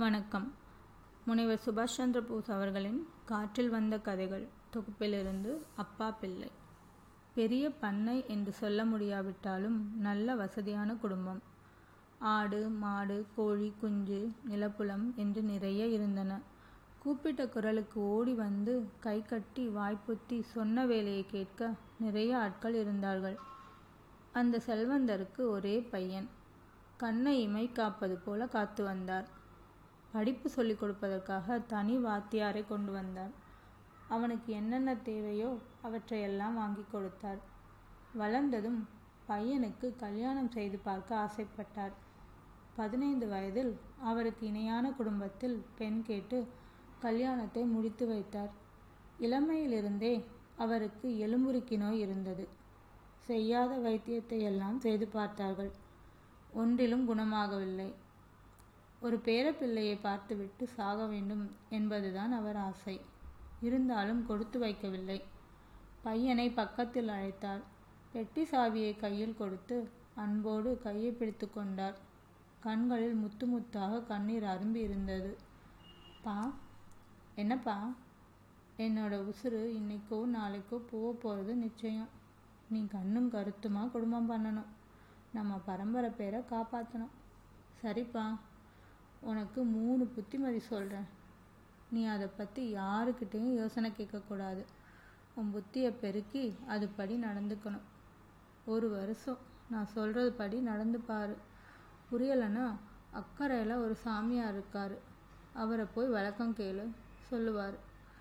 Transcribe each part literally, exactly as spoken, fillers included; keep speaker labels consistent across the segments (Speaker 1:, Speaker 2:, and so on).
Speaker 1: வணக்கம். முனைவர் சுபாஷ் சந்திர போஸ் அவர்களின் காற்றில் வந்த கதைகள் தொகுப்பிலிருந்து அப்பா பிள்ளை. பெரிய பண்ணை என்று சொல்ல முடியாவிட்டாலும் நல்ல வசதியான குடும்பம். ஆடு, மாடு, கோழி, குஞ்சு, நிலப்புலம் என்று நிறைய இருந்தன. கூப்பிட்ட குரலுக்கு ஓடி வந்து கை கட்டி வாய்ப்புத்தி சொன்ன வேலையை கேட்க நிறைய ஆட்கள் இருந்தார்கள். அந்த செல்வந்தருக்கு ஒரே பையன். கண்ணை இமை காப்பது போல காத்து வந்தார். படிப்பு சொல்லிக் கொடுப்பதற்காக தனி வாத்தியாரை கொண்டு வந்தார். அவனுக்கு என்னென்ன தேவையோ அவற்றையெல்லாம் வாங்கி கொடுத்தார். வளர்ந்ததும் பையனுக்கு கல்யாணம் செய்து பார்க்க ஆசைப்பட்டார். பதினைந்து வயதில் அவருக்கு இணையான குடும்பத்தில் பெண் கேட்டு கல்யாணத்தை முடித்து வைத்தார். இளமையிலிருந்தே அவருக்கு எலும்புருக்கி நோய் இருந்தது. செய்யாத வைத்தியத்தை எல்லாம் செய்து பார்த்தார்கள். ஒன்றிலும் குணமாகவில்லை. ஒரு பேரப்பிள்ளையை பார்த்துவிட்டு சாக வேண்டும் என்பதுதான் அவர் ஆசை. இருந்தாலும் கொடுத்து வைக்கவில்லை. பையனை பக்கத்தில் அழைத்தார். பெட்டி சாவியை கையில் கொடுத்து அன்போடு கையை பிடித்து கொண்டார். கண்களில் முத்து முத்தாக கண்ணீர் அரும்பி இருந்தது. பா, என்னப்பா? என்னோட உசுறு இன்னைக்கோ நாளைக்கோ போக போகிறது நிச்சயம். நீ கண்ணும் கருத்துமா குடும்பம் பண்ணணும். நம்ம பரம்பரை பேரை காப்பாற்றணும். சரிப்பா, உனக்கு மூணு புத்திமதி சொல்கிறேன். நீ அதை பற்றி யாருக்கிட்டேயும் யோசனை கேட்கக்கூடாது. உன் புத்தியை பெருக்கி அதுபடி நடந்துக்கணும். ஒரு வருஷம் நான் சொல்கிறது படி நடந்து பாரு. புரியலைன்னா அக்கறையில் ஒரு சாமியார் இருக்கார். அவரை போய் விளக்கம் கேளு சொல்லுவார்.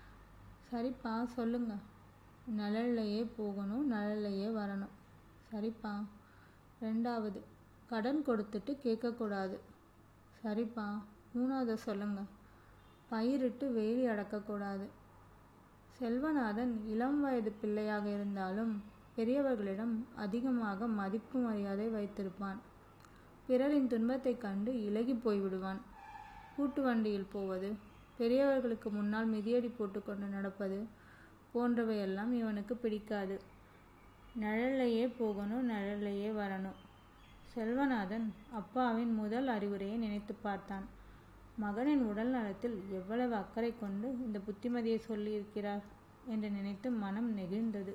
Speaker 1: சரிப்பா, சொல்லுங்க. நிழல்லையே போகணும், நிழல்லையே வரணும். சரிப்பா. ரெண்டாவது, கடன் கொடுத்துட்டு கேட்கக்கூடாது. சரிப்பா. மூணாவது சொல்லுங்க. பயிரிட்டு வேலி அடக்கக்கூடாது. செல்வநாதன் இளம் வயது பிள்ளையாக இருந்தாலும் பெரியவர்களிடம் அதிகமாக மதிப்பு மரியாதை வைத்திருப்பான். பிறரின் துன்பத்தை கண்டு இலகி போய்விடுவான். கூட்டு வண்டியில் போவது, பெரியவர்களுக்கு முன்னால் மிதியடி போட்டுக்கொண்டு நடப்பது போன்றவையெல்லாம் இவனுக்கு பிடிக்காது. நிழல்லையே போகணும், நிழல்லையே வரணும். செல்வநாதன் அப்பாவின் முதல் அறிவுரையை நினைத்து பார்த்தான். மகனின் உடல் நலத்தில் எவ்வளவு அக்கறை கொண்டு இந்த புத்திமதியை சொல்லியிருக்கிறார் என்று நினைத்து மனம் நெகிழ்ந்தது.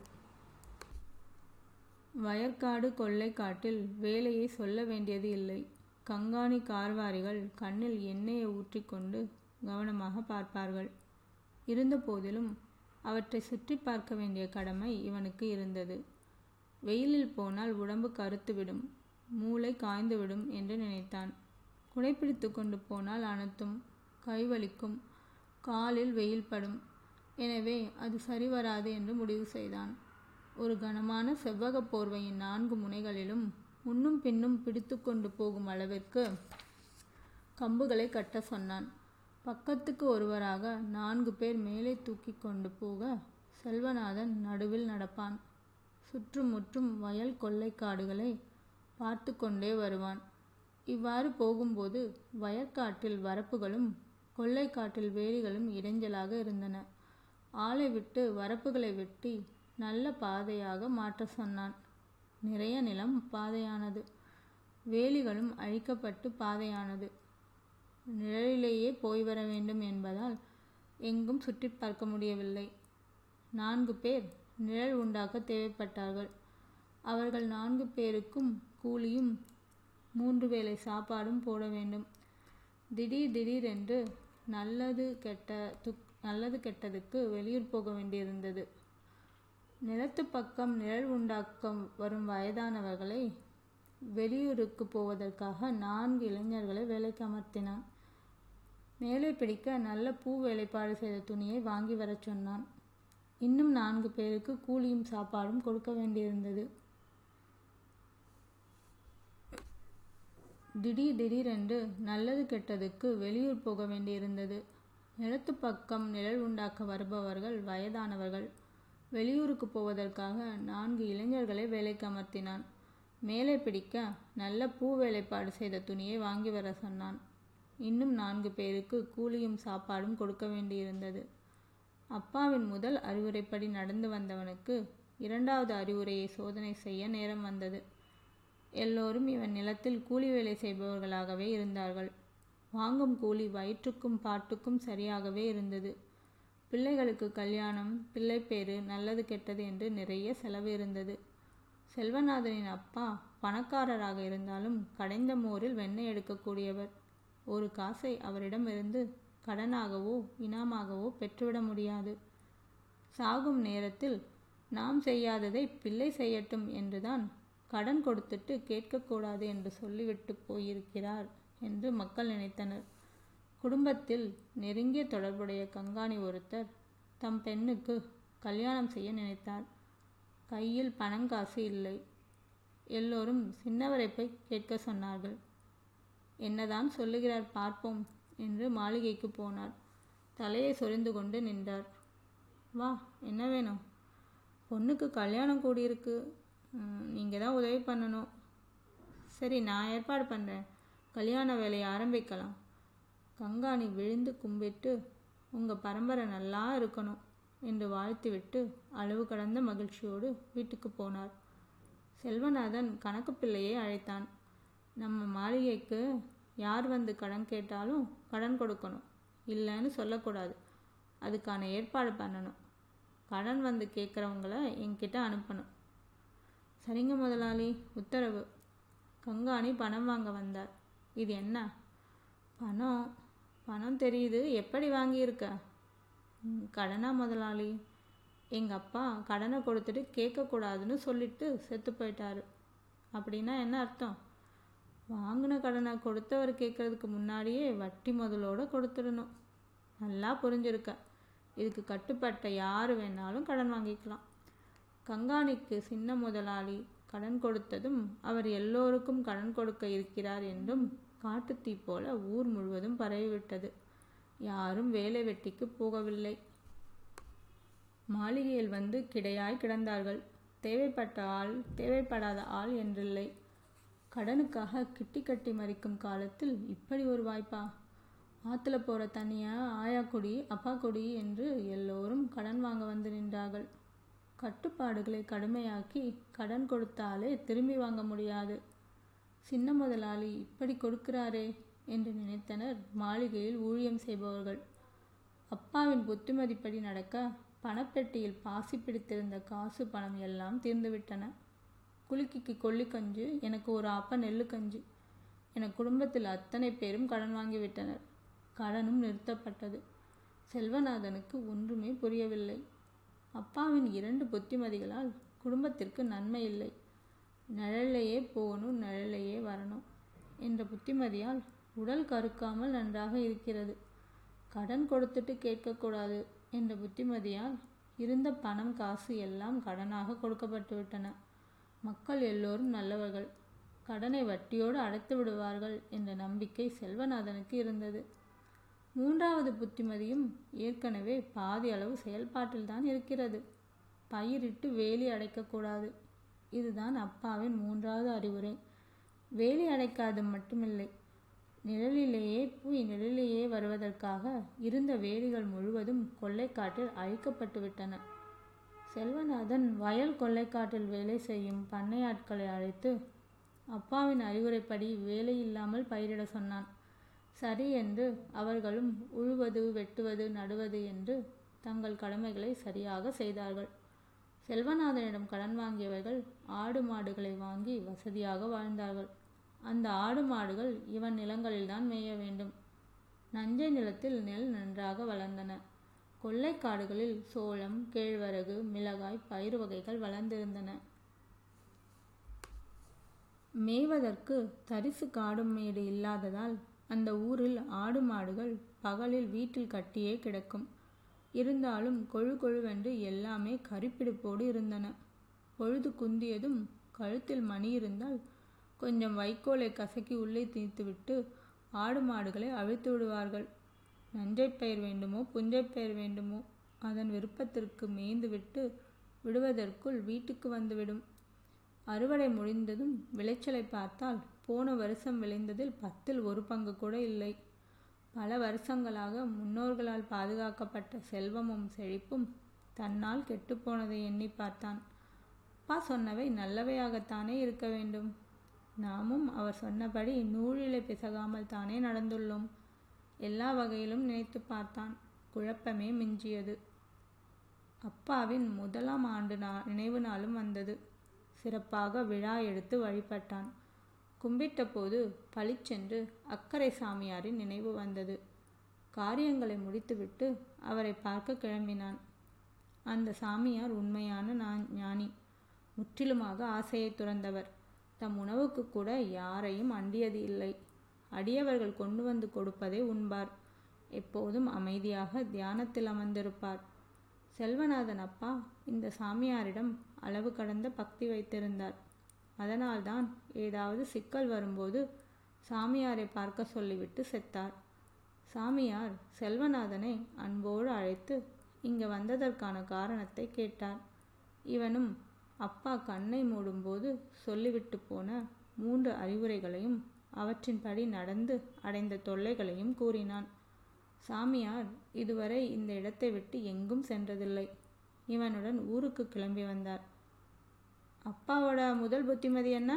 Speaker 1: வயற்காடு கொள்ளை காட்டில் வேலையை சொல்ல வேண்டியது இல்லை. கங்காணி கார்வாரிகள் கண்ணில் எண்ணெயை ஊற்றிக்கொண்டு கவனமாக பார்ப்பார்கள். இருந்த போதிலும் அவற்றை சுற்றி பார்க்க வேண்டிய கடமை இவனுக்கு இருந்தது. வெயிலில் போனால் உடம்பு கருத்துவிடும், மூளை காய்ந்துவிடும் என்று நினைத்தான். குடைப்பிடித்து கொண்டு போனால் அனத்தும், கைவலிக்கும், காலில் வெயில் படும். எனவே அது சரிவராது என்று முடிவு செய்தான். ஒரு கனமான செவ்வக போர்வையின் நான்கு முனைகளிலும் முன்னும் பின்னும் பிடித்து கொண்டு போகும் அளவிற்கு கம்புகளை கட்ட சொன்னான். பக்கத்துக்கு ஒருவராக நான்கு பேர் மேலே தூக்கி கொண்டு போக செல்வநாதன் நடுவில் நடப்பான். சுற்றும் முற்றும் வயல் கொள்ளைக்காடுகளை பார்த்து கொண்டே வருவான். இவ்வாறு போகும்போது வயற்காட்டில் வரப்புகளும் கொள்ளைக்காட்டில் வேலிகளும் இடைஞ்சலாக இருந்தன. ஆளை விட்டு வரப்புகளை வெட்டி நல்ல பாதையாக மாற்ற சொன்னான். நிறைய நிலம் பாதையானது. வேலிகளும் அழிக்கப்பட்டு பாதையானது. நிழலிலேயே போய் வர வேண்டும் என்பதால் எங்கும் சுற்றி பார்க்க முடியவில்லை. நான்கு பேர் நிழல் உண்டாக்க தேவைப்பட்டார்கள். அவர்கள் நான்கு பேருக்கும் கூலியும் மூன்று வேளை சாப்பாடும் போட வேண்டும். திடீர் திடீரென்று நல்லது கெட்ட துக் நல்லது கெட்டதுக்கு வெளியூர் போக வேண்டியிருந்தது. நிலத்து பக்கம் நிழல் உண்டாக்க வரும் வயதானவர்களை வெளியூருக்கு போவதற்காக நான்கு இளைஞர்களை வேலைக்கு அமர்த்தினான். மேலே பிடிக்க நல்ல பூ வேலைப்பாடு செய்த துணியை வாங்கி வர சொன்னான். இன்னும் நான்கு பேருக்கு கூலியும் சாப்பாடும் கொடுக்க வேண்டியிருந்தது. திடீர் திடீரென்று நல்லது கெட்டதுக்கு வெளியூர் போக வேண்டியிருந்தது. நிலத்து பக்கம் நிழல் உண்டாக்க வருபவர்கள் வயதானவர்கள். வெளியூருக்கு போவதற்காக நான்கு இளைஞர்களை வேலைக்கு அமர்த்தினான். மேலே பிடிக்க நல்ல பூ வேலைப்பாடு செய்த துணியை வாங்கி வர சொன்னான். இன்னும் நான்கு பேருக்கு கூலியும் சாப்பாடும் கொடுக்க வேண்டியிருந்தது. அப்பாவின் முதல் அறிவுரைப்படி நடந்து வந்தவனுக்கு இரண்டாவது அறிவுரையை சோதனை செய்ய நேரம் வந்தது. எல்லோரும் இவன் நிலத்தில் கூலி வேலை செய்பவர்களாகவே இருந்தார்கள். வாங்கும் கூலி வயிற்றுக்கும் பாட்டுக்கும் சரியாகவே இருந்தது. பிள்ளைகளுக்கு கல்யாணம், பிள்ளைப்பேறு, நல்லது கெட்டது என்று நிறைய செலவு இருந்தது. செல்வநாதனின் அப்பா பணக்காரராக இருந்தாலும் கடைந்த மோரில் வெண்ணெய் எடுக்கக்கூடியவர். ஒரு காசை அவரிடமிருந்து கடனாகவோ இனாமாகவோ பெற்றுவிட முடியாது. சாகும் நேரத்தில் நாம் செய்யாததை பிள்ளை செய்யட்டும் என்றுதான் கடன் கொடுத்துட்டு கேட்கக்கூடாது என்று சொல்லிவிட்டு போயிருக்கிறார் என்று மக்கள் நினைத்தனர். குடும்பத்தில் நெருங்கிய தொடர்புடைய கங்காணி ஒருத்தர் தம் பெண்ணுக்கு கல்யாணம் செய்ய நினைத்தார். கையில் பணங்காசு இல்லை. எல்லோரும் சின்னவரை போய் கேட்க சொன்னார்கள். என்னதான் சொல்லுகிறார் பார்ப்போம் என்று மாளிகைக்கு போனார். தலையை சொரிந்து கொண்டு நின்றார். வா, என்ன வேணும்? பொண்ணுக்கு கல்யாணம் கூடியிருக்கு, நீங்கள் தான் உதவி பண்ணணும். சரி, நான் ஏற்பாடு பண்ணுறேன், கல்யாண வேலையை ஆரம்பிக்கலாம். கங்காணி விழுந்து கும்பிட்டு உங்கள் பரம்பரை நல்லா இருக்கணும் என்று வாழ்த்திவிட்டு அளவு கடந்த மகிழ்ச்சியோடு வீட்டுக்கு போனார். செல்வநாதன் கணக்கு பிள்ளையை அழைத்தான். நம்ம மாளிகைக்கு யார் வந்து கடன் கேட்டாலும் கடன் கொடுக்கணும், இல்லைன்னு சொல்லக்கூடாது. அதுக்கான ஏற்பாடு பண்ணணும். கடன் வந்து கேட்குறவங்கள என்கிட்ட அனுப்பணும். சரிங்க முதலாளி, உத்தரவு. கங்காணி பணம் வாங்க வந்தார். இது என்ன? பணம்? பணம் தெரியுது, எப்படி வாங்கியிருக்க? கடனா முதலாளி? எங்கள் அப்பா கடனை கொடுத்துட்டு கேட்கக்கூடாதுன்னு சொல்லிட்டு செத்து போயிட்டாரு. அப்படின்னா என்ன அர்த்தம்? வாங்கின கடனை கொடுத்தவர் கேட்கறதுக்கு முன்னாடியே வட்டி முதலோடு கொடுத்துடணும். நல்லா புரிஞ்சிருக்க. இதுக்கு கட்டுப்பட்ட யார் வேணாலும் கடன் வாங்கிக்கலாம். கங்காணிக்கு சின்ன முதலாளி கடன் கொடுத்ததும் அவர் எல்லோருக்கும் கடன் கொடுக்க இருக்கிறார் என்றும் காட்டுத்தீ போல ஊர் முழுவதும் பரவிவிட்டது. யாரும் வேலை வெட்டிக்கு போகவில்லை. மாளிகையில் வந்து கிடையாய் கிடந்தார்கள். தேவைப்பட்ட ஆள், தேவைப்படாத ஆள் என்றில்லை. கடனுக்காக கிட்டி கட்டி மறிக்கும் காலத்தில் இப்படி ஒரு வாய்ப்பா? ஆற்றுல போகிற தண்ணியா ஆயா குடி, அப்பா குடி என்று எல்லோரும் கடன் வாங்க வந்து நின்றார்கள். கட்டுப்பாடுகளை கடுமையாக்கி கடன் கொடுத்தாலே திரும்பி வாங்க முடியாது. சின்ன முதலாளி இப்படி கொடுக்கிறாரே என்று நினைத்தனர் மாளிகையில் ஊழியம் செய்பவர்கள். அப்பாவின் புத்திமதிப்படி நடக்க பணப்பெட்டியில் பாசி பிடித்திருந்த காசு பணம் எல்லாம் தீர்ந்துவிட்டன. குலுக்கிக்கு கொல்லிக்கஞ்சு, எனக்கு ஒரு ஆப்ப நெல்லு கஞ்சி என குடும்பத்தில் அத்தனை பேரும் கடன் வாங்கிவிட்டனர். கடனும் நிறுத்தப்பட்டது. செல்வநாதனுக்கு ஒன்றுமே புரியவில்லை. அப்பாவின் இரண்டு புத்திமதிகளால் குடும்பத்திற்கு நன்மை இல்லை. நிழலையே போகணும், நிழலையே வரணும் என்ற புத்திமதியால் உடல் கருக்காமல் நன்றாக இருக்கிறது. கடன் கொடுத்துட்டு கேட்கக்கூடாது என்ற புத்திமதியால் இருந்த பணம் காசு எல்லாம் கடனாக கொடுக்கப்பட்டு விட்டன. மக்கள் எல்லோரும் நல்லவர்கள், கடனை வட்டியோடு அடைத்து விடுவார்கள் என்ற நம்பிக்கை செல்வநாதனுக்கு இருந்தது. மூன்றாவது புத்திமதியும் ஏற்கனவே பாதி அளவு செயல்பாட்டில் தான் இருக்கிறது. பயிரிட்டு வேலி அடைக்கக்கூடாது. இதுதான் அப்பாவின் மூன்றாவது அறிவுரை. வேலி அடைக்காது மட்டுமில்லை, நிழலிலேயே போய் நிழலிலேயே வருவதற்காக இருந்த வேலிகள் முழுவதும் கொள்ளைக்காட்டில் அழிக்கப்பட்டு விட்டன. செல்வநாதன் வயல் கொள்ளைக்காட்டில் வேலை செய்யும் பண்ணையாட்களை அழைத்து அப்பாவின் அறிவுரைப்படி வேலை இல்லாமல் பயிரிட சொன்னான். சரி என்று அவர்களும் உழுவது, வெட்டுவது, நடுவது என்று தங்கள் கடமைகளை சரியாக செய்தார்கள். செல்வநாதனிடம் கடன் வாங்கியவர்கள் ஆடு மாடுகளை வாங்கி வசதியாக வாழ்ந்தார்கள். அந்த ஆடு மாடுகள் இவன் நிலங்களில்தான் மேய வேண்டும். நஞ்சை நிலத்தில் நெல் நன்றாக வளர்ந்தன. கொள்ளைக்காடுகளில் சோளம், கேழ்வரகு, மிளகாய், பயிர் வகைகள் வளர்ந்திருந்தன. மேய்வதற்கு தரிசு காடும் மேடு இல்லாததால் அந்த ஊரில் ஆடு மாடுகள் பகலில் வீட்டில் கட்டியே கிடக்கும். இருந்தாலும் கொழு கொழுவென்று எல்லாமே கரிப்பிடிப்போடு இருந்தன. பொழுது குந்தியதும் கழுத்தில் மணி இருந்தால் கொஞ்சம் வைக்கோலை கசக்கி உள்ளே தீர்த்துவிட்டு ஆடு மாடுகளை அவிழ்த்து விடுவார்கள். நஞ்சை பயிர் வேண்டுமோ புஞ்சை பயிர் வேண்டுமோ அதன் விருப்பத்திற்கு மேய்ந்து விட்டு விடுவதற்குள் வீட்டுக்கு வந்துவிடும். அறுவடை முடிந்ததும் விளைச்சலை பார்த்தால் போன வருஷம் விளைந்ததில் பத்தில் ஒரு பங்கு கூட இல்லை. பல வருஷங்களாக முன்னோர்களால் பாதுகாக்கப்பட்ட செல்வமும் செழிப்பும் தன்னால் கெட்டுப்போனதை எண்ணி பார்த்தான். அப்பா சொன்னவை நல்லவையாகத்தானே இருக்க வேண்டும். நாமும் அவர் சொன்னபடி நூலிலை பிசகாமல் தானே நடந்துள்ளோம். எல்லா வகையிலும் நினைத்து பார்த்தான். குழப்பமே மிஞ்சியது. அப்பாவின் முதலாம் ஆண்டு நா நினைவு நாளும் வந்தது. சிறப்பாக விழா எடுத்து வழிபட்டான். கும்பிட்ட போது பளிச்சென்று அக்கரை சாமியாரின் நினைவு வந்தது. காரியங்களை முடித்துவிட்டு அவரை பார்க்க கிளம்பினான். அந்த சாமியார் உண்மையான நான் ஞானி. முற்றிலுமாக ஆசையை துறந்தவர். தம் உணவுக்கு கூட யாரையும் அண்டியது இல்லை. அடியவர்கள் கொண்டு வந்து கொடுப்பதை உண்பார். எப்போதும் அமைதியாக தியானத்தில் அமர்ந்திருப்பார். செல்வநாதன் அப்பா இந்த சாமியாரிடம் அளவு கடந்த பக்தி வைத்திருந்தார். அதனால்தான் ஏதாவது சிக்கல் வரும்போது சாமியாரை பார்க்க சொல்லிவிட்டு செத்தார். சாமியார் செல்வநாதனை அன்போடு அழைத்து இங்கே வந்ததற்கான காரணத்தை கேட்டார். இவனும் அப்பா கண்ணை மூடும்போது சொல்லிவிட்டு போன மூன்று அறிவுரைகளையும் அவற்றின்படி நடந்து அடைந்த தொல்லைகளையும் கூறினான். சாமியார் இதுவரை இந்த இடத்தை விட்டு எங்கும் சென்றதில்லை. இவனுடன் ஊருக்கு கிளம்பி வந்தார். அப்பாவோட முதல் புத்திமதி என்ன?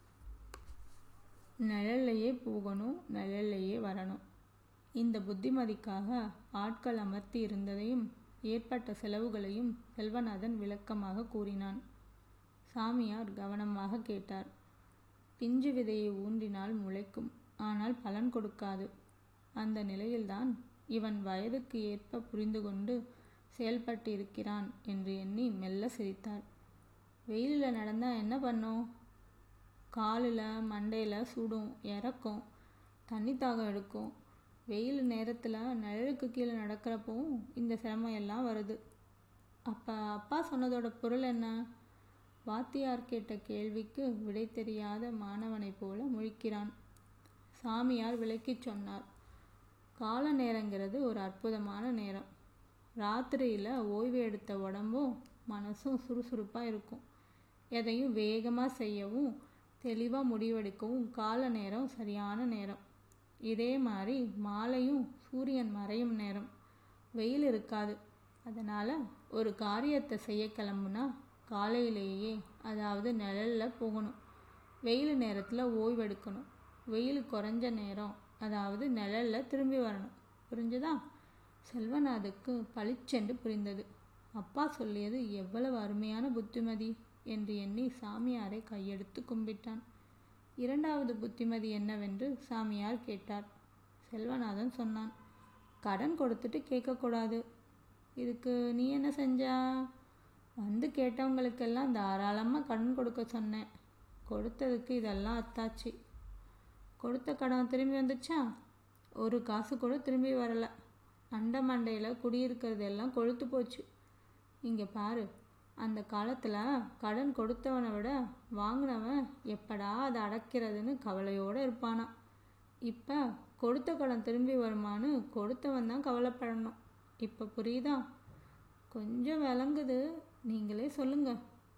Speaker 1: நிழல்லையே போகணும், நிழல்லையே வரணும். இந்த புத்திமதிக்காக ஆட்கள் அமர்த்தி இருந்ததையும் ஏற்பட்ட செலவுகளையும் செல்வநாதன் விளக்கமாக கூறினான். சாமியார் கவனமாக கேட்டார். பிஞ்சு விதையை ஊன்றினால் முளைக்கும், ஆனால் பலன் கொடுக்காது. அந்த நிலையில்தான் இவன் வயதுக்கு ஏற்ப புரிந்து கொண்டு செயல்பட்டு இருக்கிறான் என்று எண்ணி மெல்ல சிரித்தார். வெயிலில் நடந்தால் என்ன பண்ணும்? காலில் மண்டையில் சுடும், இறக்கும், தண்ணி தாகம் எடுக்கும். வெயில் நேரத்தில் நிழலுக்கு கீழே நடக்கிறப்பவும் இந்த சிரமம் எல்லாம் வருது. அப்போ அப்பா சொன்னதோட பொருள் என்ன? வாத்தியார் கேட்ட கேள்விக்கு விடை தெரியாத மாணவனைப் போல முழிக்கிறான். சாமியார் விளக்கி சொன்னார். கால நேரங்கிறது ஒரு அற்புதமான நேரம். ராத்திரியில் ஓய்வு எடுத்த உடம்பும் மனசும் சுறுசுறுப்பாக இருக்கும். எதையும் வேகமாக செய்யவும் தெளிவாக முடிவெடுக்கவும் கால நேரம் சரியான நேரம். இதே மாதிரி மாலையும் சூரியன் மறையும் நேரம். வெயில் இருக்காது. அதனால் ஒரு காரியத்தை செய்ய கிளம்புனா காலையிலேயே, அதாவது நிழலில் போகணும். வெயில் நேரத்தில் ஓய்வெடுக்கணும். வெயில் குறைஞ்ச நேரம், அதாவது நிழலில் திரும்பி வரணும். புரிஞ்சுதா? செல்வநாதுக்கு பளிச்சென்று புரிந்தது. அப்பா சொல்லியது எவ்வளவு அருமையான புத்திமதி என்று எண்ணி சாமியாரை கையெடுத்து கும்பிட்டான். இரண்டாவது புத்திமதி என்னவென்று சாமியார் கேட்டார். செல்வநாதன் சொன்னான். கடன் கொடுத்துட்டு கேட்கக்கூடாது. இதுக்கு நீ என்ன செஞ்சா? வந்து கேட்டவங்களுக்கெல்லாம் தாராளமாக கடன் கொடுக்க சொன்னேன். கொடுத்ததுக்கு இதெல்லாம் அத்தாச்சு. கொடுத்த கடன் திரும்பி வந்துச்சா? ஒரு காசு கூட திரும்பி வரலை. அண்டை மண்டையில் குடியிருக்கிறது எல்லாம் கொழுத்து போச்சு. இங்கே பாரு, அந்த காலத்தில் கடன் கொடுத்தவனை விட வாங்கினவன் எப்படா அதை அடைக்கிறதுன்னு கவலையோடு இருப்பானா. இப்போ கொடுத்த கடன் திரும்பி வருமானு கொடுத்தவன் தான் கவலைப்படணும். இப்போ புரியுதா? கொஞ்சம் விளங்குது. நீங்களே சொல்லுங்க.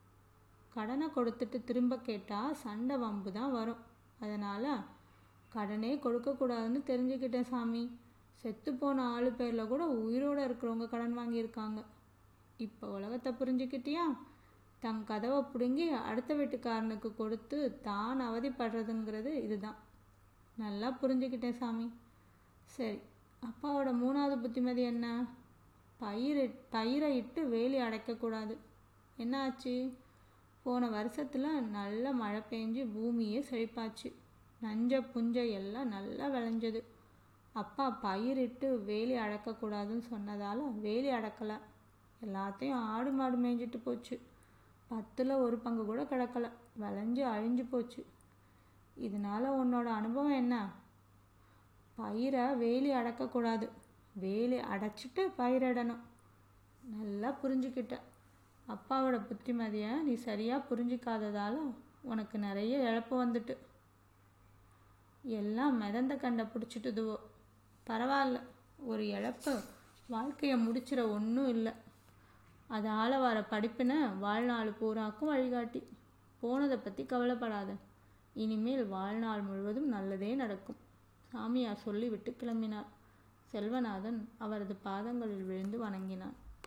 Speaker 1: கடனை கொடுத்துட்டு திரும்ப கேட்டால் சண்டை வம்பு தான் வரும். அதனால் கடனே கொடுக்கக்கூடாதுன்னு தெரிஞ்சுக்கிட்டேன் சாமி. செத்து போன ஆளு பேரில் கூட உயிரோடு இருக்கிறவங்க கடன் வாங்கியிருக்காங்க. இப்போ உலகத்தை புரிஞ்சுக்கிட்டியா? தன் கதவை பிடுங்கி அடுத்த வீட்டுக்காரனுக்கு கொடுத்து தான் அவதிப்படுறதுங்கிறது இதுதான். நல்லா புரிஞ்சுக்கிட்டேன் சாமி. சரி, அப்பாவோட மூணாவது புத்திமதி என்ன? பயிர் பயிரை இட்டு வேலி அடைக்கக்கூடாது. என்ன ஆச்சு? போன வருஷத்தில் நல்ல மழை பெஞ்சு பூமியே செழிப்பாச்சு. நஞ்ச புஞ்சை எல்லாம் நல்லா விளைஞ்சது. அப்பா பயிரிட்டு வேலி அடக்கக்கூடாதுன்னு சொன்னதால் வேலி அடக்கலை. எல்லாத்தையும் ஆடு மாடு மேய்ஞ்சிட்டு போச்சு. பத்தில் ஒரு பங்கு கூட கிடக்கலை. விளைஞ்சு அழிஞ்சு போச்சு. இதனால் உன்னோட அனுபவம் என்ன? பயிரை வேலி அடக்கக்கூடாது, வேலி அடைச்சிட்டு பயிரிடணும். நல்லா புரிஞ்சுக்கிட்ட. அப்பாவோட புத்திமதியை நீ சரியாக புரிஞ்சிக்காததால் உனக்கு நிறைய இழப்பு வந்துட்டு. எல்லாம் மிதந்த கண்டை பிடிச்சிட்டுதுவோ. பரவாயில்ல, ஒரு இழப்பு வாழ்க்கையை முடிச்சிட ஒன்றும் இல்லை. அதால் வர படிப்பினை வாழ்நாள் பூராக்கும் வழிகாட்டி. போனதை பற்றி கவலைப்படாத. இனிமேல் வாழ்நாள் முழுவதும் நல்லதே நடக்கும். சாமியார் சொல்லிவிட்டு கிளம்பினார். செல்வநாதன் அவரது பாதங்களில் விழுந்து வணங்கினான்.